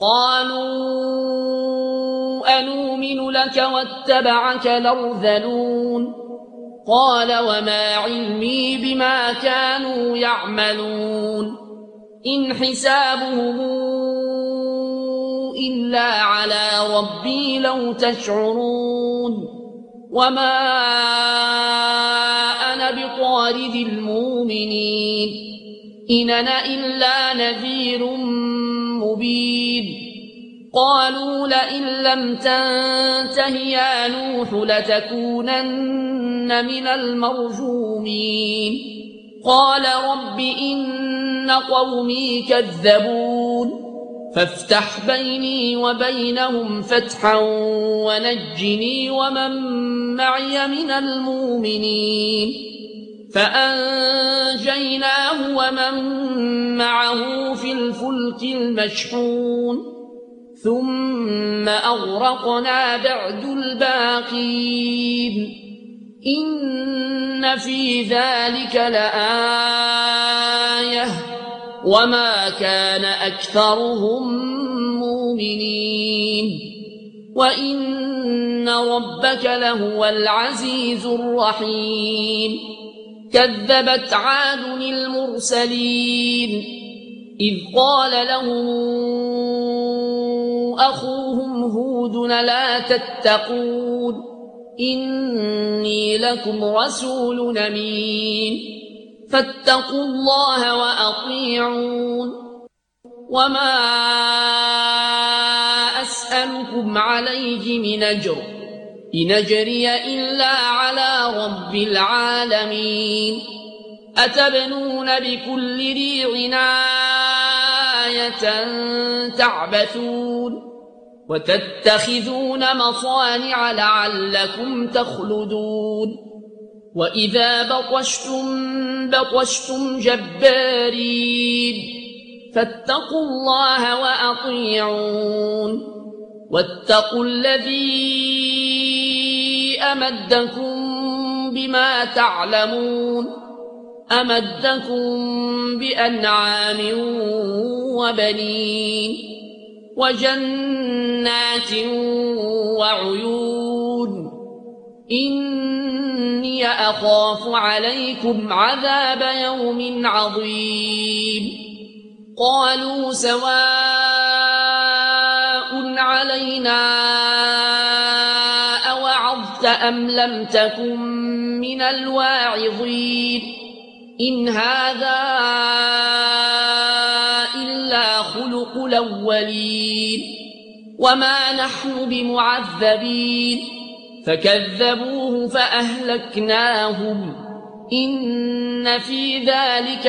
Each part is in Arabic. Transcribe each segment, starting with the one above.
قالوا أنؤمن لك واتبعك الأرذلون قال وما علمي بما كانوا يعملون إن حسابهم إلا على ربي لو تشعرون وما أنا بطارد المؤمنين إن أنا إلا نذير مبين قالوا لئن لم تنته يا نوح لتكونن من المرجومين قال رب إن قومي كذبون فافتح بيني وبينهم فتحا ونجني ومن معي من المؤمنين فأنجيناه ومن معه في الفلك المشحون ثم أغرقنا بعد الباقين إن في ذلك لآية وما كان أكثرهم مؤمنين وإن ربك لهو العزيز الرحيم كذبت عاد المرسلين إذ قال لهم أخوهم هود لا تتقون إني لكم رسول أمين فاتقوا الله وأطيعون وما أسألكم عليه من أجر إن أجري إلا على رب العالمين أتبنون بكل ريع آية تعبثون وتتخذون مصانع لعلكم تخلدون وإذا بطشتم جبارين فاتقوا الله وأطيعون واتقوا الذي أمدكم بما تعلمون أمدكم بأنعام وبنين وجنات وعيون إني أخاف عليكم عذاب يوم عظيم قالوا سواء علينا أوعظت أم لم تكن من الواعظين إن هذا إلا خلق الأولين وما نحن بمعذبين فكذبوه فأهلكناهم إن في ذلك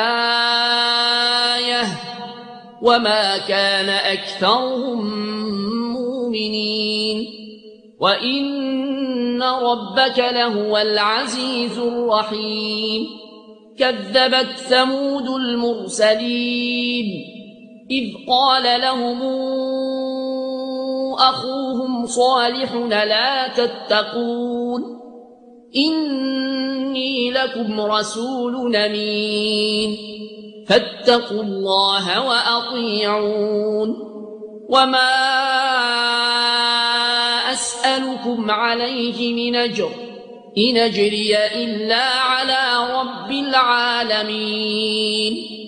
لآية وما كان أكثرهم مؤمنين وإن ربك لهو العزيز الرحيم كذبت ثمود المرسلين إذ قال لهم أخوهم صالح لا تتقون إني لكم رسول أمين فاتقوا الله وأطيعون وما أسألكم عليه من أجر إن أجري إلا على رب العالمين